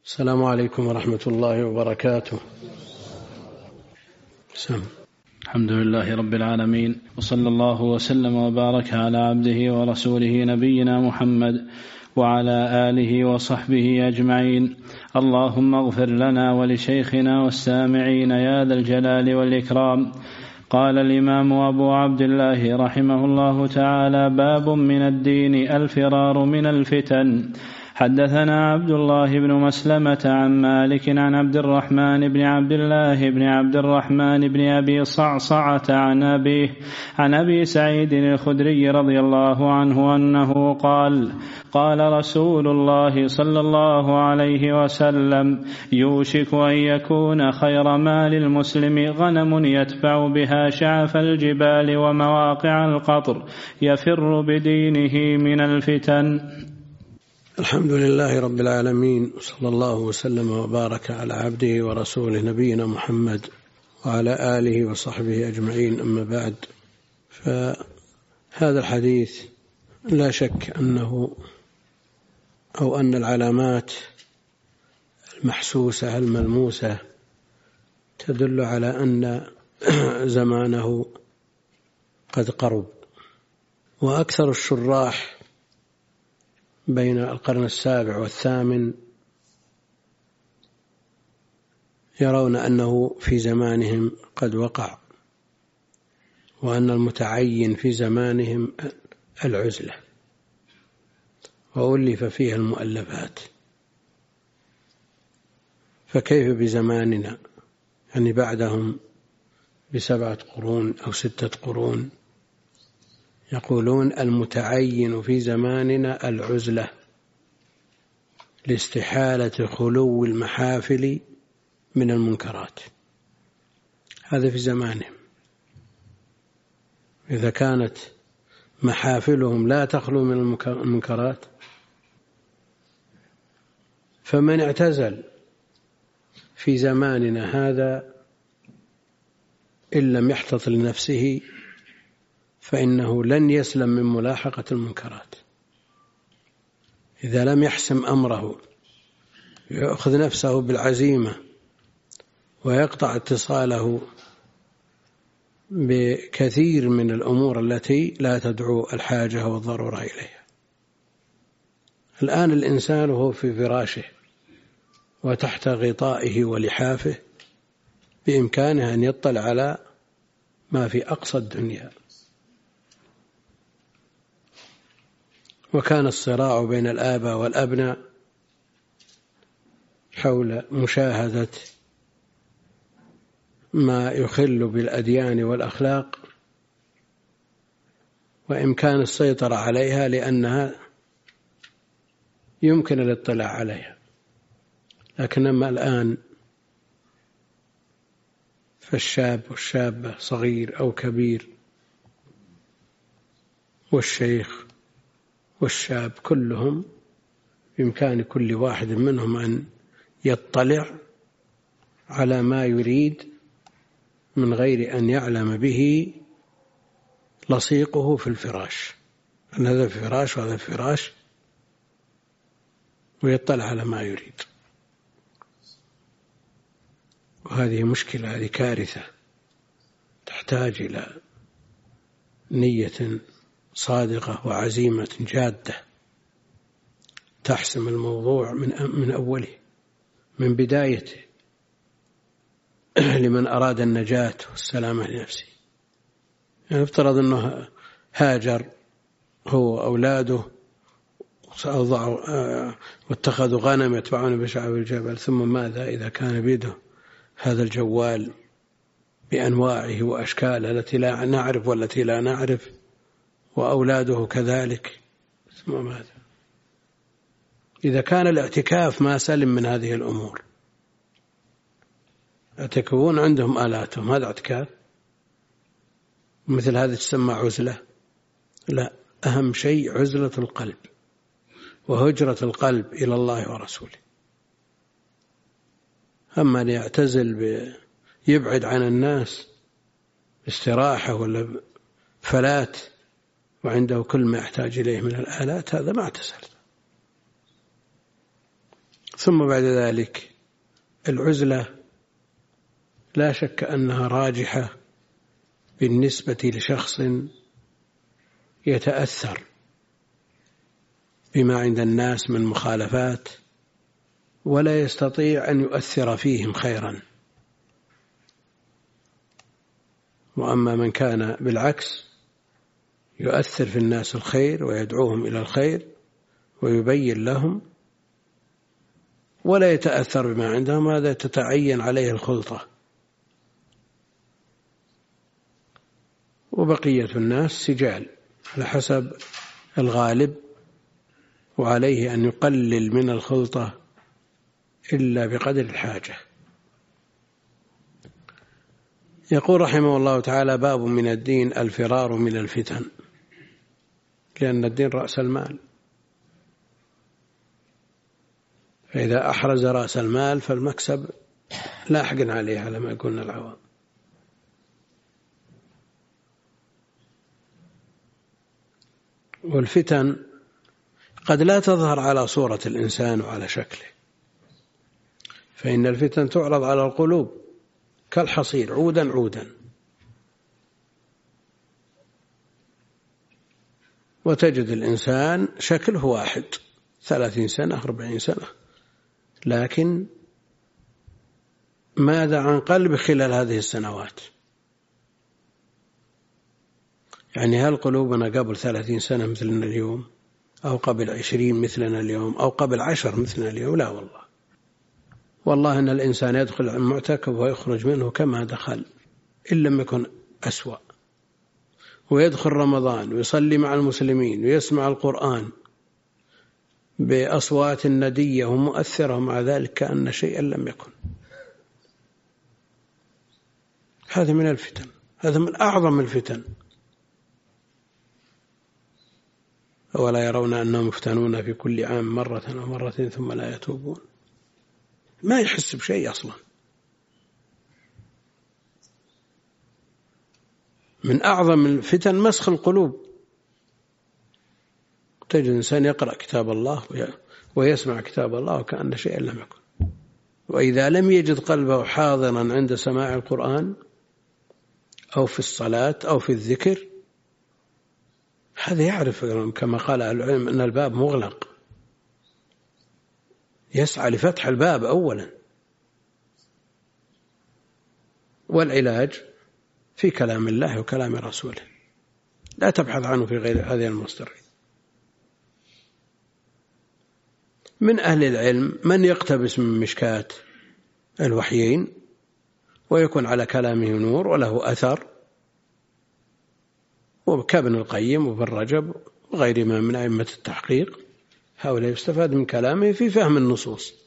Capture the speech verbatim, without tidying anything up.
السلام عليكم ورحمة الله وبركاته. سم. الحمد لله رب العالمين، وصلى الله وسلم وبارك على عبده ورسوله نبينا محمد وعلى آله وصحبه أجمعين. اللهم اغفر لنا ولشيخنا والسامعين يا ذا الجلال والإكرام. قال الإمام أبو عبد الله رحمه الله تعالى: باب من الدين الفرار من الفتن. حدثنا عبد الله بن مسلمة عن مالك عن عبد الرحمن بن عبد الله بن عبد الرحمن بن أبي صعصعة عن أبيه عن أبي سعيد الخدري رضي الله عنه أنه قال: قال رسول الله صلى الله عليه وسلم: يوشك أن يكون خير مال المسلم غنم يتبع بها شعف الجبال ومواقع القطر يفر بدينه من الفتن. الحمد لله رب العالمين، صلى الله وسلم وبارك على عبده ورسوله نبينا محمد وعلى آله وصحبه أجمعين. أما بعد، فهذا الحديث لا شك أنه أو أن العلامات المحسوسة الملموسة تدل على أن زمانه قد قرب. وأكثر الشراح بين القرن السابع والثامن يرون أنه في زمانهم قد وقع، وأن المتعين في زمانهم العزلة، وألف فيها المؤلفات. فكيف بزماننا، يعني بعدهم بسبعة قرون أو ستة قرون؟ يقولون المتعين في زماننا العزلة لاستحالة خلو المحافل من المنكرات. هذا في زمانهم. إذا كانت محافلهم لا تخلو من المنكرات، فمن اعتزل في زماننا هذا إن لم يحتط لنفسه فإنه لن يسلم من ملاحقة المنكرات. إذا لم يحسم أمره، يأخذ نفسه بالعزيمة ويقطع اتصاله بكثير من الأمور التي لا تدعو الحاجة والضرورة إليها. الآن الإنسان هو في فراشه وتحت غطائه ولحافه بإمكانه أن يطلع على ما في أقصى الدنيا. وكان الصراع بين الآباء والأبناء حول مشاهدة ما يخل بالأديان والأخلاق وإمكان السيطرة عليها، لأنها يمكن الاطلاع عليها. لكن أما الآن فالشاب والشابة، صغير أو كبير، والشيخ والشاب، كلهم بإمكان كل واحد منهم أن يطلع على ما يريد من غير أن يعلم به لصيقه في الفراش، أن هذا فراش وهذا فراش، ويطلع على ما يريد. وهذه مشكلة، هذه كارثة تحتاج إلى نية صادقة وعزيمة جادة تحسم الموضوع من من أوله، من بدايته، لمن أراد النجاة والسلامة لنفسه. يعني افترض أنه هاجر هو وأولاده واتخذوا غنم يتبعون بشعب الجبل، ثم ماذا إذا كان بيده هذا الجوال بأنواعه وأشكاله التي لا نعرف والتي لا نعرف، وأولاده كذلك، ثم ماذا إذا كان الاعتكاف ما سلم من هذه الأمور؟ يعتكفون عندهم آلاتهم، هذا اعتكاف؟ مثل هذا تسمى عزلة؟ لا، أهم شيء عزلة القلب وهجرة القلب إلى الله ورسوله. أما ليعتزل يبعد عن الناس استراحة ولا فلات وعنده كل ما يحتاج إليه من الآلات، هذا ما اعتزل. ثم بعد ذلك العزلة لا شك أنها راجحة بالنسبة لشخص يتأثر بما عند الناس من مخالفات ولا يستطيع أن يؤثر فيهم خيرا. وأما من كان بالعكس يؤثر في الناس الخير ويدعوهم إلى الخير ويبين لهم ولا يتأثر بما عندهم، هذا تتعين عليه الخلطة. وبقية الناس سجال على حسب الغالب، وعليه أن يقلل من الخلطة إلا بقدر الحاجة. يقول رحمه الله تعالى: باب من الدين الفرار من الفتن، لأن الدين رأس المال، فإذا أحرز رأس المال فالمكسب لاحق عليه على ما يقولنا العوام. والفتن قد لا تظهر على صورة الإنسان وعلى شكله، فإن الفتن تعرض على القلوب كالحصير عودا عودا، وتجد الإنسان شكله واحد ثلاثين سنة أربعين سنة، لكن ماذا عن قلب خلال هذه السنوات؟ يعني هل قلوبنا قبل ثلاثين سنة مثلنا اليوم، أو قبل عشرين مثلنا اليوم، أو قبل عشر مثلنا اليوم؟ لا والله. والله أن الإنسان يدخل المعتكف ويخرج منه كما دخل إن لم يكن أسوأ، ويدخل رمضان ويصلي مع المسلمين ويسمع القرآن بأصوات ندية ومؤثرة، مع ذلك كأن شيئا لم يكن. هذا من الفتن، هذا من أعظم الفتن. ولا يرون أنهم يفتنون في كل عام مرة أو مرتين ثم لا يتوبون؟ ما يحس بشيء أصلا. من أعظم الفتن مسخ القلوب. تجد إنسان يقرأ كتاب الله ويسمع كتاب الله وكأن شيئا لم يكن، وإذا لم يجد قلبه حاضرا عند سماع القرآن أو في الصلاة أو في الذكر، هذا يعرف كما قال العلم أن الباب مغلق، يسعى لفتح الباب أولا. والعلاج في كلام الله وكلام رسوله، لا تبحث عنه في غير هذه المصدر. من أهل العلم من يقتبس من مشكاة الوحيين ويكون على كلامه نور وله أثر، وكابن القيم وابن رجب وغيرهما من أئمة التحقيق، هؤلاء يستفاد من كلامه في فهم النصوص.